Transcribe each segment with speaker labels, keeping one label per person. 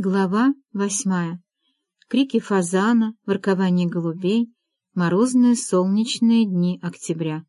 Speaker 1: Глава 8. Крики фазана, воркование голубей, морозные солнечные дни октября.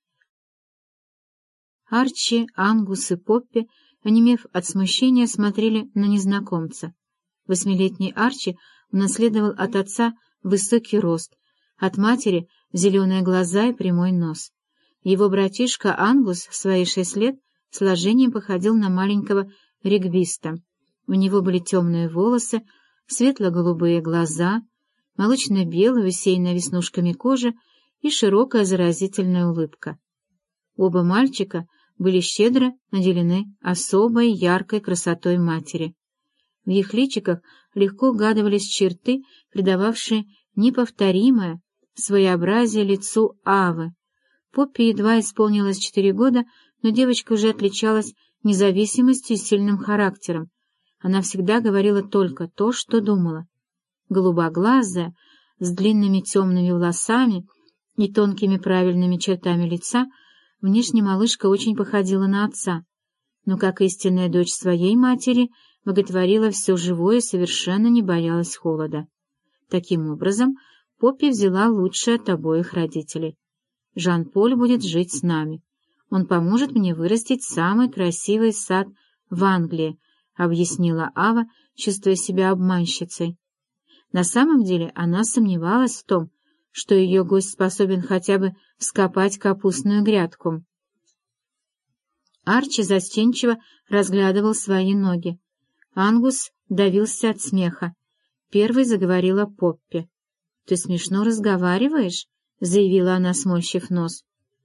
Speaker 1: Арчи, Ангус и Поппи, онемев от смущения, смотрели на незнакомца. 8-летний Арчи унаследовал от отца высокий рост, от матери зеленые глаза и прямой нос. Его братишка Ангус в свои 6 лет сложением походил на маленького регбиста. У него были темные волосы, светло-голубые глаза, молочно-белая, усеянная веснушками кожа и широкая заразительная улыбка. Оба мальчика были щедро наделены особой яркой красотой матери. В их личиках легко угадывались черты, придававшие неповторимое своеобразие лицу Авы. Поппи едва исполнилось 4 года, но девочка уже отличалась независимостью и сильным характером. Она всегда говорила только то, что думала. Голубоглазая, с длинными темными волосами и тонкими правильными чертами лица, внешне малышка очень походила на отца, но, как истинная дочь своей матери, боготворила все живое и совершенно не боялась холода. Таким образом, Поппи взяла лучшее от обоих родителей. «Жан-Поль будет жить с нами. Он поможет мне вырастить самый красивый сад в Англии», — объяснила Ава, чувствуя себя обманщицей. На самом деле она сомневалась в том, что ее гость способен хотя бы вскопать капустную грядку. Арчи застенчиво разглядывал свои ноги. Ангус давился от смеха. Первой заговорила Поппи. «Ты смешно разговариваешь?» — заявила она, сморщив нос.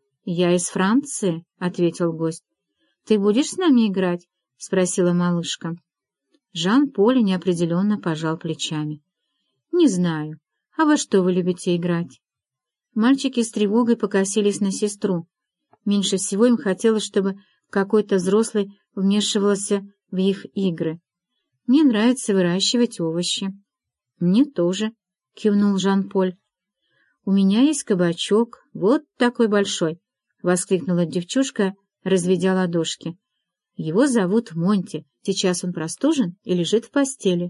Speaker 1: «Я из Франции», — ответил гость. «Ты будешь с нами играть?» — спросила малышка. Жан-Поль неопределенно пожал плечами. «Не знаю. А во что вы любите играть?» Мальчики с тревогой покосились на сестру. Меньше всего им хотелось, чтобы какой-то взрослый вмешивался в их игры. «Мне нравится выращивать овощи». «Мне тоже», — кивнул Жан-Поль. «У меня есть кабачок, вот такой большой», — воскликнула девчушка, разведя ладошки. «Его зовут Монти. Сейчас он простужен и лежит в постели».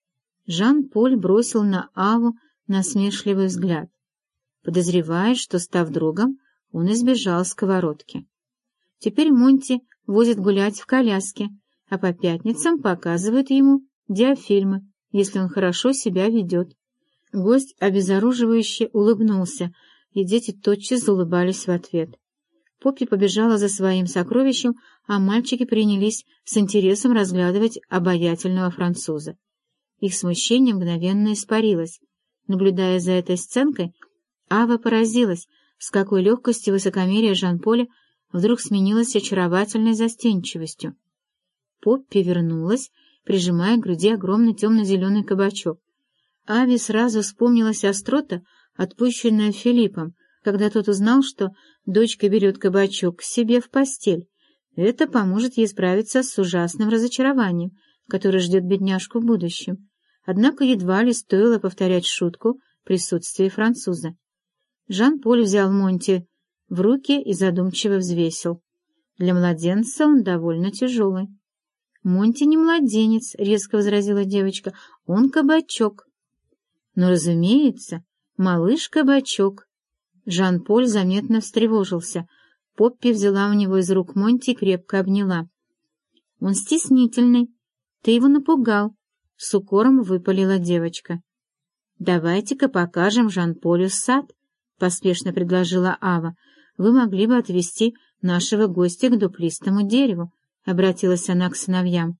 Speaker 1: Жан-Поль бросил на Аву насмешливый взгляд, подозревая, что, став другом, он избежал сковородки. Теперь Монти возит гулять в коляске, а по пятницам показывают ему диафильмы, если он хорошо себя ведет. Гость обезоруживающе улыбнулся, и дети тотчас улыбались в ответ. Поппи побежала за своим сокровищем, а мальчики принялись с интересом разглядывать обаятельного француза. Их смущение мгновенно испарилось. Наблюдая за этой сценкой, Ава поразилась, с какой легкостью высокомерие Жан-Поля вдруг сменилось очаровательной застенчивостью. Поппи вернулась, прижимая к груди огромный темно-зеленый кабачок. Аве сразу вспомнилась острота, отпущенная Филиппом, когда тот узнал, что дочка берет кабачок к себе в постель. Это поможет ей справиться с ужасным разочарованием, которое ждет бедняжку в будущем. Однако едва ли стоило повторять шутку в присутствии француза. Жан-Поль взял Монти в руки и задумчиво взвесил. Для младенца он довольно тяжелый. «Монти не младенец», — резко возразила девочка, — «он кабачок». «Ну, разумеется, малыш-кабачок». Жан-Поль заметно встревожился. Поппи взяла у него из рук Монти и крепко обняла. «Он стеснительный. Ты его напугал», — с укором выпалила девочка. «Давайте-ка покажем Жан-Полю сад», — поспешно предложила Ава. «Вы могли бы отвезти нашего гостя к дуплистому дереву», — обратилась она к сыновьям.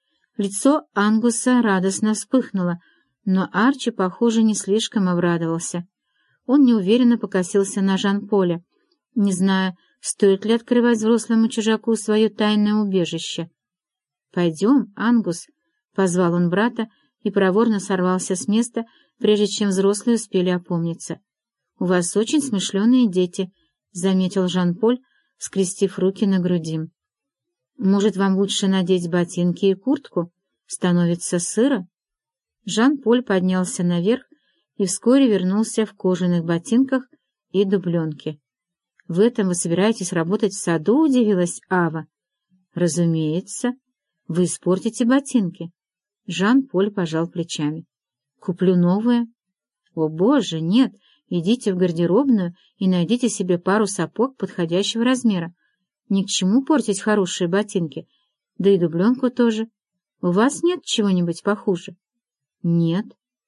Speaker 1: Лицо Ангуса радостно вспыхнуло, но Арчи, похоже, не слишком обрадовался. Он неуверенно покосился на Жан-Поля, не зная, стоит ли открывать взрослому чужаку свое тайное убежище. «Пойдем, Ангус», — позвал он брата и проворно сорвался с места, прежде чем взрослые успели опомниться. «У вас очень смышленые дети», — заметил Жан-Поль, скрестив руки на груди. «Может, вам лучше надеть ботинки и куртку? Становится сыро?» Жан-Поль поднялся наверх и вскоре вернулся в кожаных ботинках и дубленке. «В этом вы собираетесь работать в саду?» — удивилась Ава. «Разумеется. Вы испортите ботинки». Жан-Поль пожал плечами. «Куплю новое». «О, Боже, нет! Идите в гардеробную и найдите себе пару сапог подходящего размера. Ни к чему портить хорошие ботинки, да и дубленку тоже. У вас нет чего-нибудь похуже?» «Нет».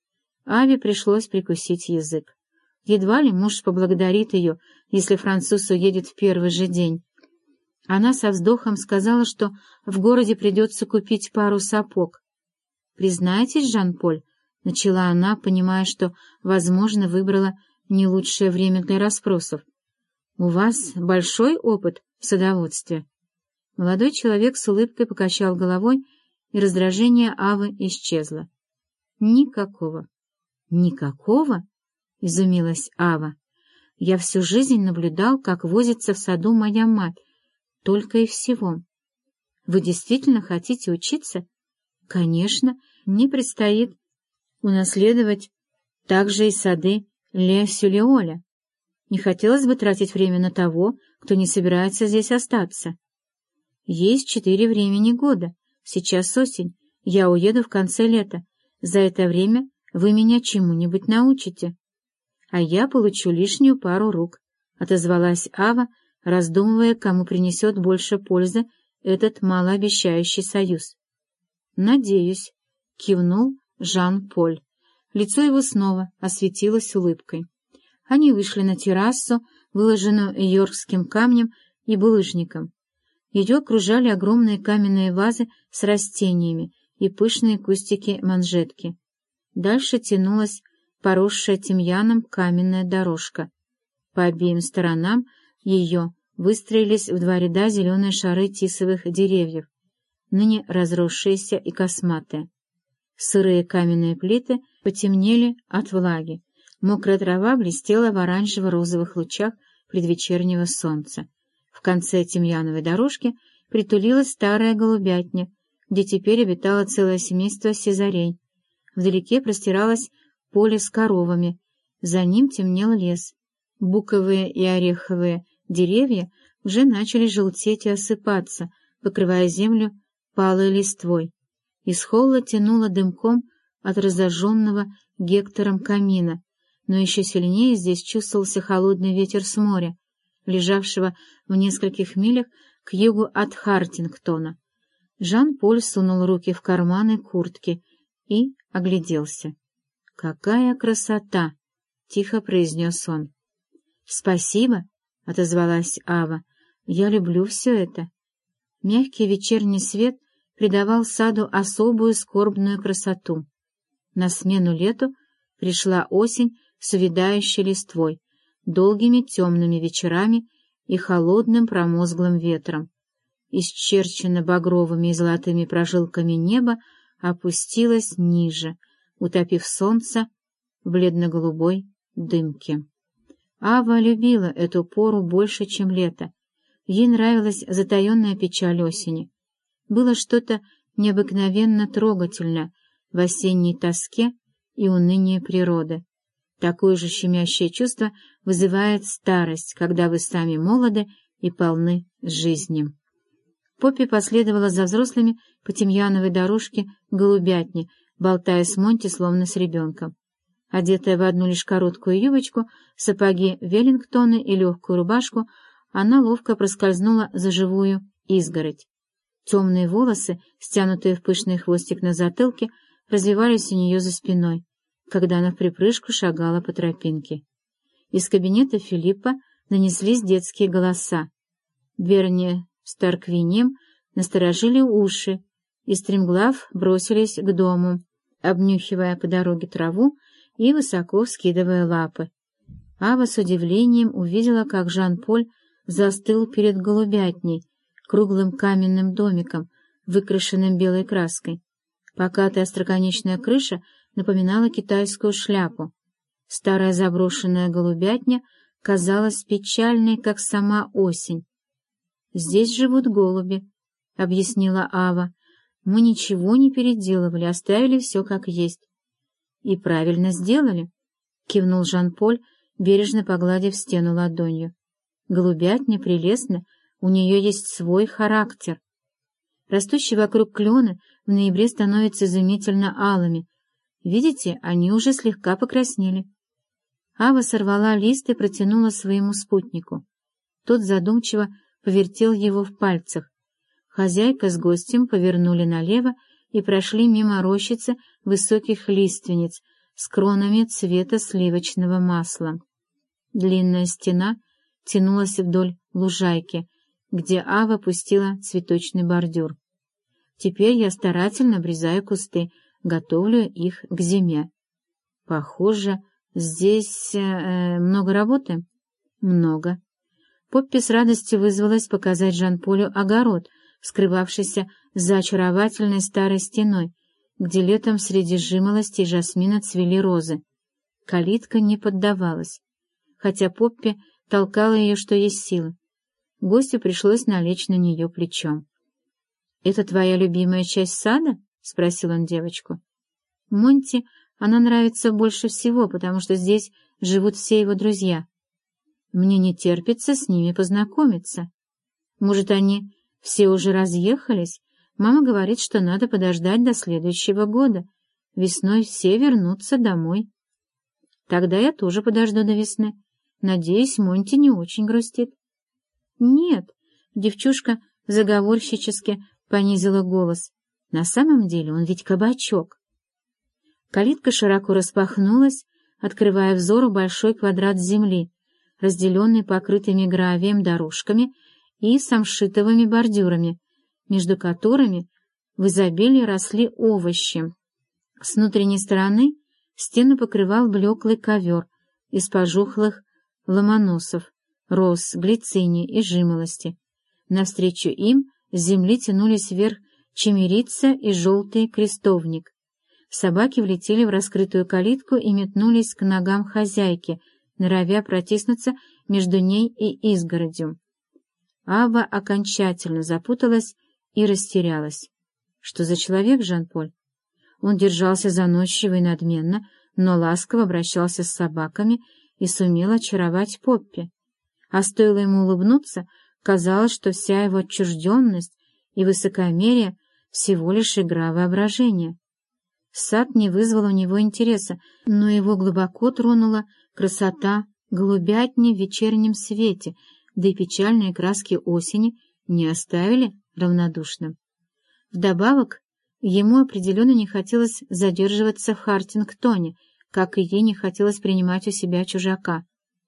Speaker 1: Аве пришлось прикусить язык. Едва ли муж поблагодарит ее, если француз уедет в первый же день. Она со вздохом сказала, что в городе придется купить пару сапог. «Признайтесь, Жан-Поль», — начала она, понимая, что, возможно, выбрала не лучшее время для расспросов. «У вас большой опыт в садоводстве?» Молодой человек с улыбкой покачал головой, и раздражение Авы исчезло. «Никакого». «Никакого?» — изумилась Ава. «Я всю жизнь наблюдал, как возится в саду моя мать, только и всего. Вы действительно хотите учиться?» «Конечно, мне предстоит унаследовать также и сады Ле Сюлеоля. Не хотелось бы тратить время на того, кто не собирается здесь остаться. Есть 4 времени года. Сейчас осень. Я уеду в конце лета. За это время вы меня чему-нибудь научите. А я получу лишнюю пару рук», — отозвалась Ава, раздумывая, кому принесет больше пользы этот малообещающий союз. «Надеюсь», — кивнул Жан-Поль. Лицо его снова осветилось улыбкой. Они вышли на террасу, выложенную йоркским камнем и булыжником. Ее окружали огромные каменные вазы с растениями и пышные кустики-манжетки. Дальше тянулась поросшая тимьяном каменная дорожка. По обеим сторонам ее выстроились в 2 ряда зеленые шары тисовых деревьев, ныне разросшиеся и косматые. Сырые каменные плиты потемнели от влаги. Мокрая трава блестела в оранжево-розовых лучах предвечернего солнца. В конце тимьяновой дорожки притулилась старая голубятня, где теперь обитало целое семейство сизарей. Вдалеке простиралось поле с коровами, за ним темнел лес. Буковые и ореховые деревья уже начали желтеть и осыпаться, покрывая землю палой листвой. Из холла тянуло дымком от разожженного Гектором камина, но еще сильнее здесь чувствовался холодный ветер с моря, лежавшего в нескольких милях к югу от Хартингтона. Жан-Поль сунул руки в карманы куртки и огляделся. «Какая красота!» — тихо произнес он. «Спасибо», — отозвалась Ава. «Я люблю все это». Мягкий вечерний свет придавал саду особую скорбную красоту. На смену лету пришла осень с увядающей листвой, долгими темными вечерами и холодным промозглым ветром. Исчерчено багровыми и золотыми прожилками небо опустилось ниже, утопив солнце в бледно-голубой дымке. Ава любила эту пору больше, чем лето. Ей нравилась затаенная печаль осени. Было что-то необыкновенно трогательное в осенней тоске и унынии природы. Такое же щемящее чувство вызывает старость, когда вы сами молоды и полны жизни. Поппи последовала за взрослыми по тимьяновой дорожке к голубятне, болтая с Монти, словно с ребенком. Одетая в одну лишь короткую юбочку, сапоги Веллингтоны и легкую рубашку, она ловко проскользнула за живую изгородь. Темные волосы, стянутые в пышный хвостик на затылке, развивались у нее за спиной, когда она вприпрыжку шагала по тропинке. Из кабинета Филиппа донеслись детские голоса. Берни с Тарквинием насторожили уши и стремглав бросились к дому, обнюхивая по дороге траву и высоко вскидывая лапы. Ава с удивлением увидела, как Жан-Поль застыл перед голубятней, круглым каменным домиком, выкрашенным белой краской. Покатая остроконечная крыша напоминала китайскую шляпу. Старая заброшенная голубятня казалась печальной, как сама осень. «Здесь живут голуби», — объяснила Ава. «Мы ничего не переделывали, оставили все как есть». «И правильно сделали», — кивнул Жан-Поль, бережно погладив стену ладонью. «Голубятня прелестна, у нее есть свой характер». Растущие вокруг клены в ноябре становятся изумительно алыми. Видите, они уже слегка покраснели. Ава сорвала лист и протянула своему спутнику. Тот задумчиво повертел его в пальцах. Хозяйка с гостем повернули налево и прошли мимо рощицы высоких лиственниц с кронами цвета сливочного масла. Длинная стена тянулась вдоль лужайки, где Ава пустила цветочный бордюр. Теперь я старательно обрезаю кусты, готовлю их к зиме. Похоже, здесь много работы? Много. Поппи с радостью вызвалась показать Жан-Полю огород, скрывавшийся за очаровательной старой стеной, где летом среди жимолости и жасмина цвели розы. Калитка не поддавалась, хотя Поппи толкала ее, что есть силы. Гостю пришлось налечь на нее плечом. — Это твоя любимая часть сада? — спросил он девочку. — Монти она нравится больше всего, потому что здесь живут все его друзья. Мне не терпится с ними познакомиться. Может, они все уже разъехались? Мама говорит, что надо подождать до следующего года. Весной все вернутся домой. Тогда я тоже подожду до весны. Надеюсь, Монти не очень грустит. Нет, девчушка заговорщически понизила голос. На самом деле он ведь кабачок. Калитка широко распахнулась, открывая взору большой квадрат земли, разделенный покрытыми гравием дорожками и самшитовыми бордюрами, между которыми в изобилии росли овощи. С внутренней стороны стену покрывал блеклый ковер из пожухлых ломоносов, роз, глицинии и жимолости. Навстречу им с земли тянулись вверх чемерица и желтый крестовник. Собаки влетели в раскрытую калитку и метнулись к ногам хозяйки, норовя протиснуться между ней и изгородью. Ава окончательно запуталась и растерялась. Что за человек Жан-Поль? Он держался заносчиво и надменно, но ласково обращался с собаками и сумел очаровать Поппи. А стоило ему улыбнуться, казалось, что вся его отчужденность и высокомерие всего лишь игра воображения. Сад не вызвал у него интереса, но его глубоко тронула красота голубятни в вечернем свете, да и печальные краски осени не оставили равнодушным. Вдобавок, ему определенно не хотелось задерживаться в Хартингтоне, как и ей не хотелось принимать у себя чужака.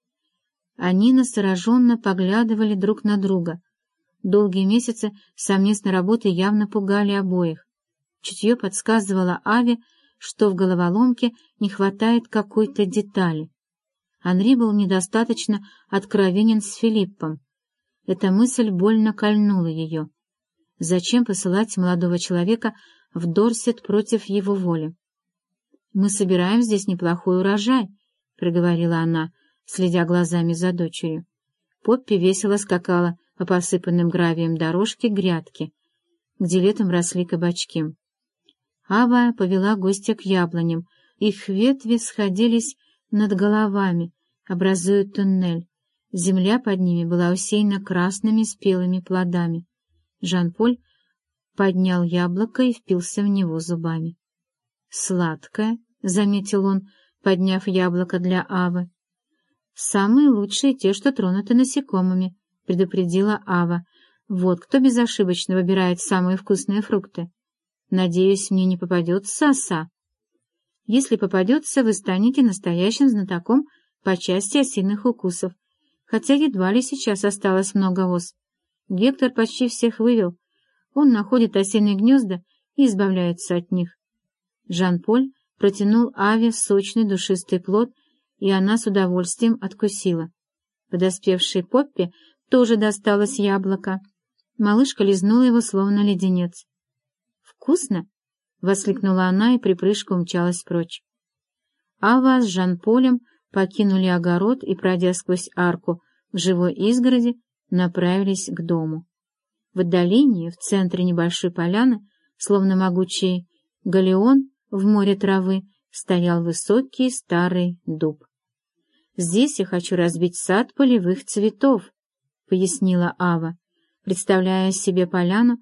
Speaker 1: Они настороженно поглядывали друг на друга. Долгие месяцы совместной работы явно пугали обоих. Чутье подсказывало Аве, что в головоломке не хватает какой-то детали. Анри был недостаточно откровенен с Филиппом. Эта мысль больно кольнула ее. Зачем посылать молодого человека в Дорсет против его воли? — Мы собираем здесь неплохой урожай, — проговорила она, следя глазами за дочерью. Поппи весело скакала по посыпанным гравием дорожке грядки, где летом росли кабачки. Ава повела гостя к яблоням. Их ветви сходились над головами, образуя туннель. Земля под ними была усеяна красными спелыми плодами. Жан-Поль поднял яблоко и впился в него зубами. «Сладкое», — заметил он, подняв яблоко для Авы. «Самые лучшие те, что тронуты насекомыми», — предупредила Ава. «Вот кто безошибочно выбирает самые вкусные фрукты. Надеюсь, мне не попадется оса. Если попадется, вы станете настоящим знатоком по части осиных укусов, хотя едва ли сейчас осталось много ос. Гектор почти всех вывел. Он находит осиные гнезда и избавляется от них». Жан-Поль протянул Аве сочный душистый плод, и она с удовольствием откусила. Подоспевшей Поппи тоже досталось яблоко. Малышка лизнула его, словно леденец. «Вкусно!» — воскликнула она и припрыжку умчалась прочь. Ава с Жан-Полем покинули огород и, пройдя сквозь арку в живой изгороди, направились к дому. В отдалении, в центре небольшой поляны, словно могучий галеон в море травы, стоял высокий старый дуб. «Здесь я хочу разбить сад полевых цветов», — пояснила Ава, представляя себе поляну,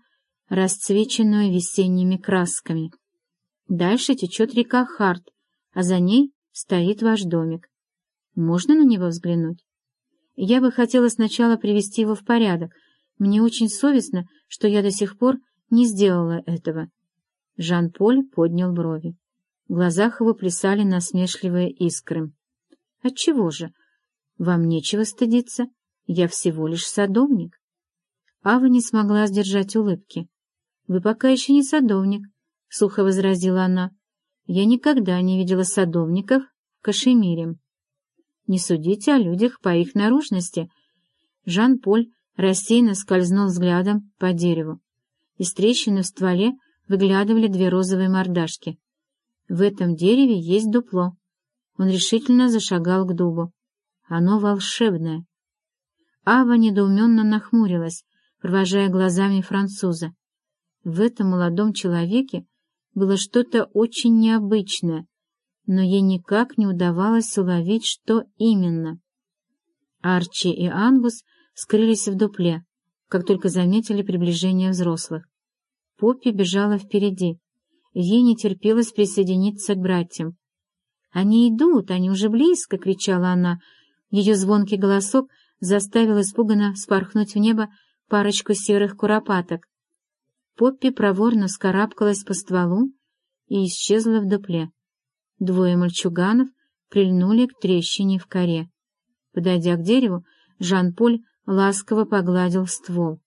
Speaker 1: расцвеченную весенними красками. Дальше течет река Харт, а за ней стоит ваш домик. Можно на него взглянуть? Я бы хотела сначала привести его в порядок. Мне очень совестно, что я до сих пор не сделала этого. Жан-Поль поднял брови. В глазах его плясали насмешливые искры. — Отчего же? Вам нечего стыдиться. Я всего лишь садовник. Ава не смогла сдержать улыбки. — Вы пока еще не садовник, — сухо возразила она. — Я никогда не видела садовников в Кашемире. Не судите о людях по их наружности. Жан-Поль рассеянно скользнул взглядом по дереву. Из трещины в стволе выглядывали две розовые мордашки. В этом дереве есть дупло. Он решительно зашагал к дубу. Оно волшебное. Ава недоуменно нахмурилась, провожая глазами француза. В этом молодом человеке было что-то очень необычное, но ей никак не удавалось уловить, что именно. Арчи и Ангус скрылись в дупле, как только заметили приближение взрослых. Поппи бежала впереди. Ей не терпелось присоединиться к братьям. «Они идут, они уже близко!» — кричала она. Ее звонкий голосок заставил испуганно вспорхнуть в небо парочку серых куропаток. Поппи проворно вскарабкалась по стволу и исчезла в дупле. Двое мальчуганов прильнули к трещине в коре. Подойдя к дереву, Жан-Поль ласково погладил ствол.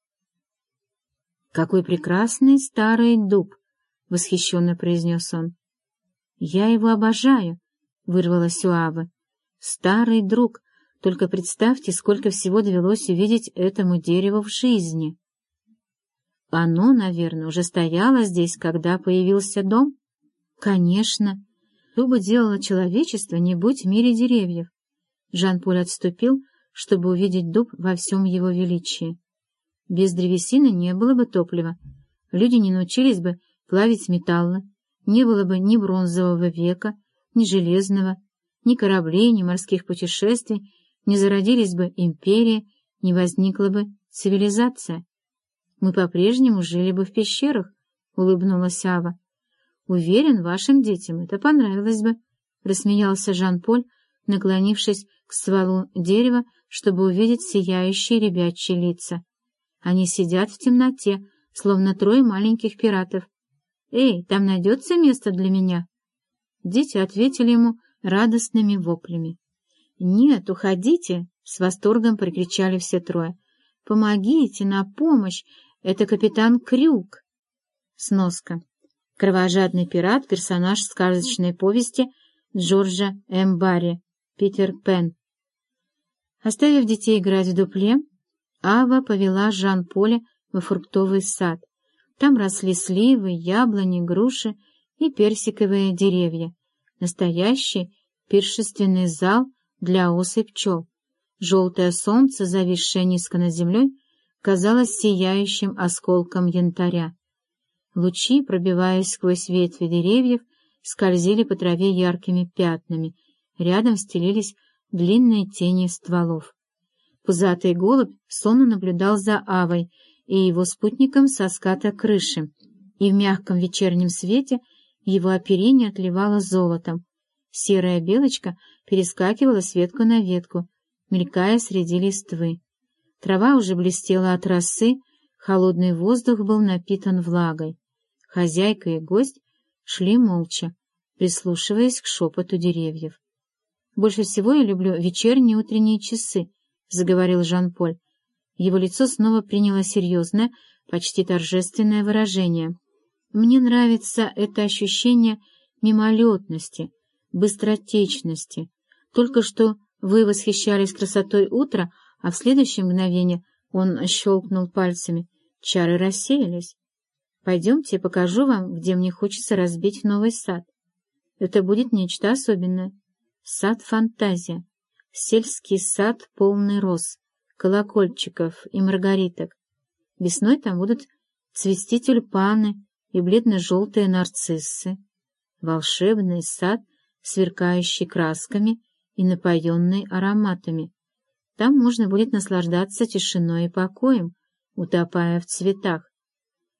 Speaker 1: «Какой прекрасный старый дуб!» — восхищенно произнес он. «Я его обожаю!» — вырвалось у Авы. «Старый друг! Только представьте, сколько всего довелось увидеть этому дереву в жизни!» «Оно, наверное, уже стояло здесь, когда появился дом?» «Конечно! Что бы делало человечество, не будь в мире деревьев?» Жан-Поль отступил, чтобы увидеть дуб во всем его величии. Без древесины не было бы топлива, люди не научились бы плавить металлы, не было бы ни бронзового века, ни железного, ни кораблей, ни морских путешествий, не зародились бы империи, не возникла бы цивилизация. Мы по-прежнему жили бы в пещерах, — улыбнулась Ава. — Уверен, вашим детям это понравилось бы, — рассмеялся Жан-Поль, наклонившись к стволу дерева, чтобы увидеть сияющие ребячьи лица. Они сидят в темноте, словно трое маленьких пиратов. «Эй, там найдется место для меня?» Дети ответили ему радостными воплями. «Нет, уходите!» — с восторгом прикричали все трое. «Помогите, на помощь! Это капитан Крюк!» Сноска. Кровожадный пират — персонаж сказочной повести Джорджа М. Барри, Питер Пен. Оставив детей играть в дупле, Ава повела Жан-Поля во фруктовый сад. Там росли сливы, яблони, груши и персиковые деревья. Настоящий пиршественный зал для ос и пчел. Желтое солнце, зависшее низко над землей, казалось сияющим осколком янтаря. Лучи, пробиваясь сквозь ветви деревьев, скользили по траве яркими пятнами. Рядом стелились длинные тени стволов. Пузатый голубь сонно наблюдал за Авой и его спутником со ската крыши, и в мягком вечернем свете его оперение отливало золотом. Серая белочка перескакивала с ветку на ветку, мелькая среди листвы. Трава уже блестела от росы, холодный воздух был напитан влагой. Хозяйка и гость шли молча, прислушиваясь к шепоту деревьев. «Больше всего я люблю вечерние и утренние часы», — заговорил Жан-Поль. Его лицо снова приняло серьезное, почти торжественное выражение. «Мне нравится это ощущение мимолетности, быстротечности. Только что вы восхищались красотой утра, а в следующее мгновение он щелкнул пальцами. Чары рассеялись. Пойдемте, я покажу вам, где мне хочется разбить новый сад. Это будет нечто особенное. Сад-фантазия. Сельский сад, полный роз, колокольчиков и маргариток. Весной там будут цвести тюльпаны и бледно-желтые нарциссы. Волшебный сад, сверкающий красками и напоенный ароматами. Там можно будет наслаждаться тишиной и покоем, утопая в цветах.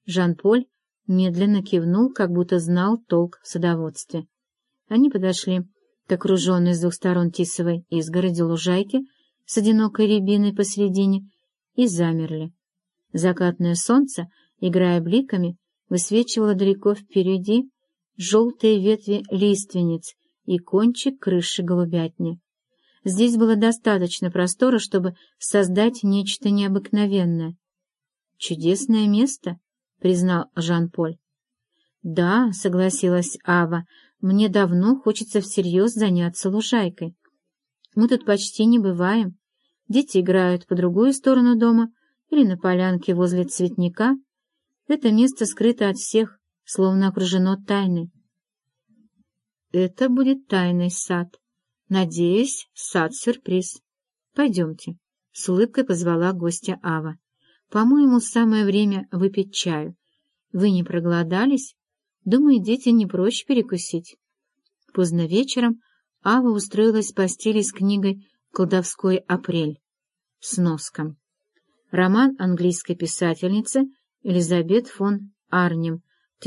Speaker 1: Жан-Поль медленно кивнул, как будто знал толк в садоводстве. Они подошли к окруженной с двух сторон тисовой изгороди лужайке с одинокой рябиной посередине и замерли. Закатное солнце, играя бликами, высвечивало далеко впереди желтые ветви лиственниц и кончик крыши голубятни. Здесь было достаточно простора, чтобы создать нечто необыкновенное. «Чудесное место», — признал Жан-Поль. «Да», — согласилась Ава, — «мне давно хочется всерьез заняться лужайкой. Мы тут почти не бываем. Дети играют по другую сторону дома или на полянке возле цветника. Это место скрыто от всех, словно окружено тайной». «Это будет тайный сад. Надеюсь, сад-сюрприз. Пойдемте», — с улыбкой позвала гостя Ава. «По-моему, самое время выпить чаю. Вы не проголодались? Думаю, дети не прочь перекусить». Поздно вечером Ава устроилась в постели с книгой «Колдовской апрель». Сноска. Роман английской писательницы Элизабет фон Арнем,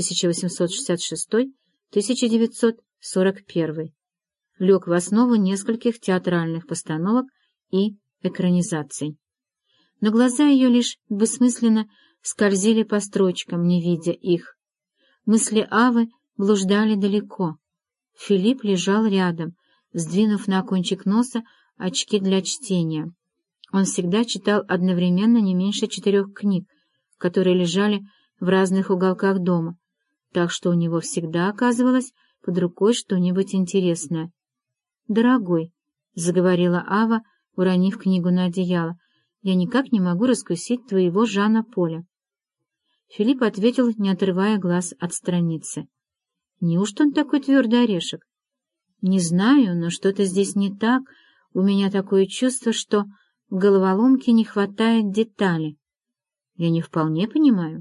Speaker 1: 1866-1941. Лег в основу нескольких театральных постановок и экранизаций. Но глаза ее лишь бессмысленно скользили по строчкам, не видя их. Мысли Авы блуждали далеко. Филипп лежал рядом, сдвинув на кончик носа очки для чтения. Он всегда читал одновременно не меньше 4 книг, которые лежали в разных уголках дома, так что у него всегда оказывалось под рукой что-нибудь интересное. «Дорогой», — заговорила Ава, уронив книгу на одеяло, — «я никак не могу раскусить твоего Жана Поля». Филипп ответил, не отрывая глаз от страницы. «Неужто он такой твердый орешек?» «Не знаю, но что-то здесь не так. У меня такое чувство, что в головоломке не хватает детали». «Я не вполне понимаю».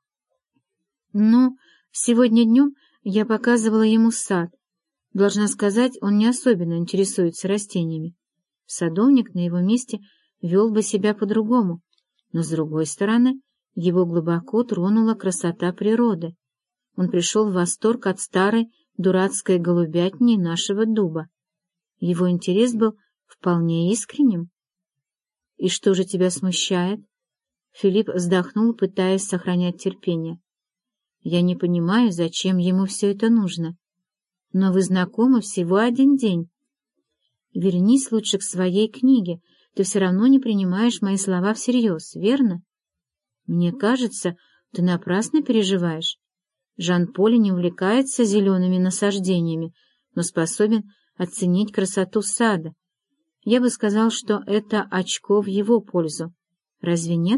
Speaker 1: «Ну, сегодня днем я показывала ему сад. Должна сказать, он не особенно интересуется растениями. Садовник на его месте вел бы себя по-другому, но, с другой стороны, его глубоко тронула красота природы. Он пришел в восторг от старой дурацкой голубятни нашего дуба. Его интерес был вполне искренним. «И что же тебя смущает?» Филипп вздохнул, пытаясь сохранять терпение. «Я не понимаю, зачем ему все это нужно. Но вы знакомы всего 1 день. Вернись лучше к своей книге. Ты все равно не принимаешь мои слова всерьез, верно? Мне кажется, ты напрасно переживаешь. Жан-Поль не увлекается зелеными насаждениями, но способен оценить красоту сада. Я бы сказал, что это очко в его пользу. Разве нет?»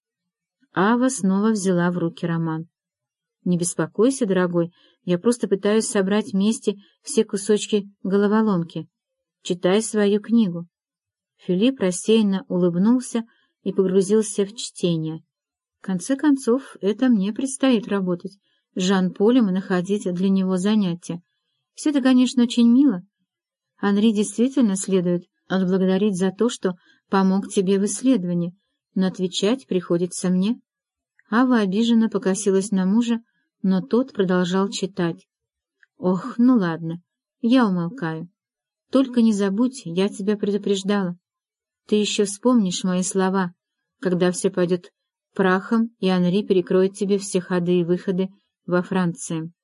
Speaker 1: Ава снова взяла в руки роман. «Не беспокойся, дорогой, я просто пытаюсь собрать вместе все кусочки головоломки. Читай свою книгу». Филипп рассеянно улыбнулся и погрузился в чтение. В конце концов, это мне предстоит работать с Жан-Полем и находить для него занятия. Все это, конечно, очень мило. Анри действительно следует отблагодарить за то, что помог тебе в исследовании, но отвечать приходится мне. Ава обиженно покосилась на мужа, но тот продолжал читать. «Ох, ну ладно, я умолкаю. Только не забудь, я тебя предупреждала. Ты еще вспомнишь мои слова, когда все пойдет прахом, и Анри перекроет тебе все ходы и выходы во Франции».